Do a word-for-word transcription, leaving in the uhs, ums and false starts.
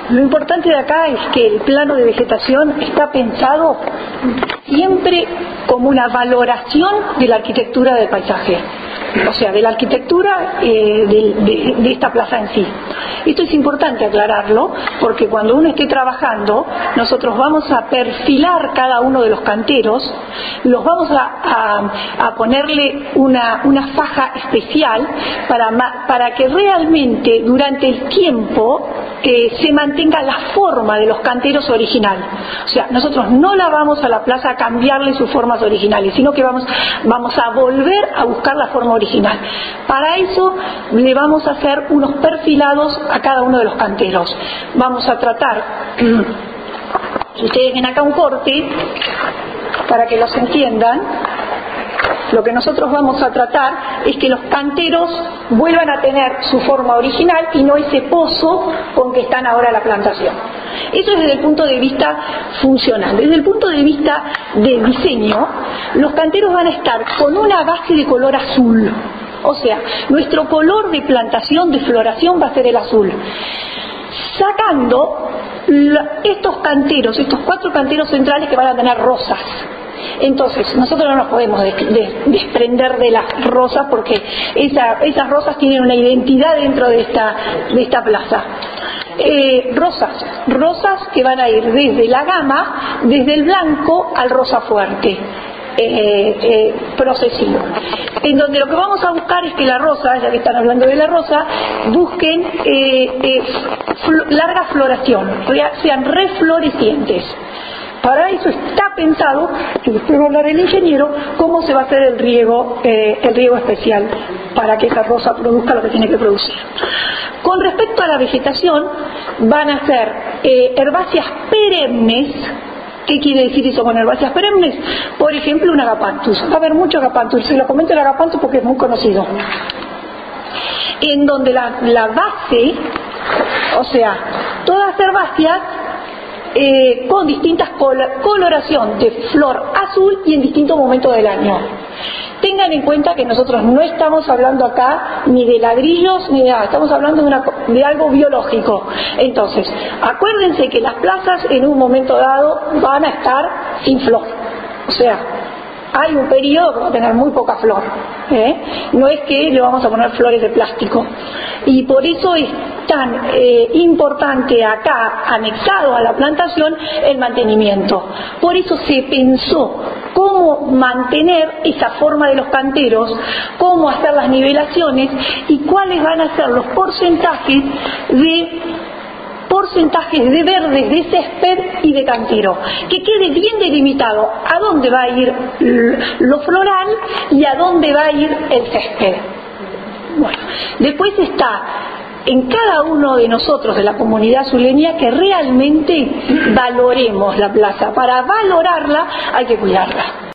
Lo importante de acá es que el plano de vegetación está pensado siempre como una valoración de la arquitectura del paisaje, o sea, de la arquitectura eh, de, de, de esta plaza en sí. Esto es importante aclararlo, porque cuando uno esté trabajando, nosotros vamos a perfilar cada uno de los canteros, los vamos a, a, a ponerle una, una faja especial para, para que realmente durante el tiempo eh, se mantenga la forma de los canteros original. O sea, nosotros no la vamos a la plaza a cambiarle sus formas originales, sino que vamos, vamos a volver a buscar la forma original. Para eso le vamos a hacer unos perfilados a cada uno de los canteros. Vamos a tratar, si ustedes ven acá un corte, para que los entiendan, lo que nosotros vamos a tratar es que los canteros vuelvan a tener su forma original y no ese pozo con que están ahora la plantación. Eso es desde el punto de vista funcional. Desde el punto de vista de diseño, los canteros van a estar con una base de color azul. O sea, nuestro color de plantación, de floración, va a ser el azul. Sacando estos canteros, estos cuatro canteros centrales que van a tener rosas. Entonces, nosotros no nos podemos des des desprender de las rosas, porque esa, esas rosas tienen una identidad dentro de esta, de esta plaza. Eh, rosas, rosas que van a ir desde la gama, desde el blanco al rosa fuerte. Eh, eh, procesivo, en donde lo que vamos a buscar es que la rosa, ya que están hablando de la rosa, busquen eh, eh, fl larga floración, o sea, sean reflorecientes. Para eso está pensado, que después va a hablar el ingeniero, cómo se va a hacer el riego, eh, el riego especial para que esa rosa produzca lo que tiene que producir. Con respecto a la vegetación, van a ser eh, herbáceas perennes. ¿Qué quiere decir eso con herbáceas perennes? Por ejemplo, un agapanthus. Va a haber mucho agapanthus. Se lo comento el agapanthus porque es muy conocido. En donde la, la base, o sea, todas herbáceas eh, con distintas col coloración de flor azul y en distintos momentos del año. Tengan en cuenta que nosotros no estamos hablando acá ni de ladrillos ni de nada, estamos hablando de, una, de algo biológico. Entonces, acuérdense que las plazas en un momento dado van a estar sin flor. O sea, hay un periodo que va a tener muy poca flor, ¿eh? No es que le vamos a poner flores de plástico. Y por eso es tan eh, importante acá, anexado a la plantación, el mantenimiento. Por eso se pensó cómo mantener esa forma de los canteros, cómo hacer las nivelaciones y cuáles van a ser los porcentajes de porcentajes de verdes, de césped y de cantero, que quede bien delimitado a dónde va a ir lo floral y a dónde va a ir el césped. Bueno, después está en cada uno de nosotros, de la comunidad azuleña, que realmente valoremos la plaza. Para valorarla hay que cuidarla.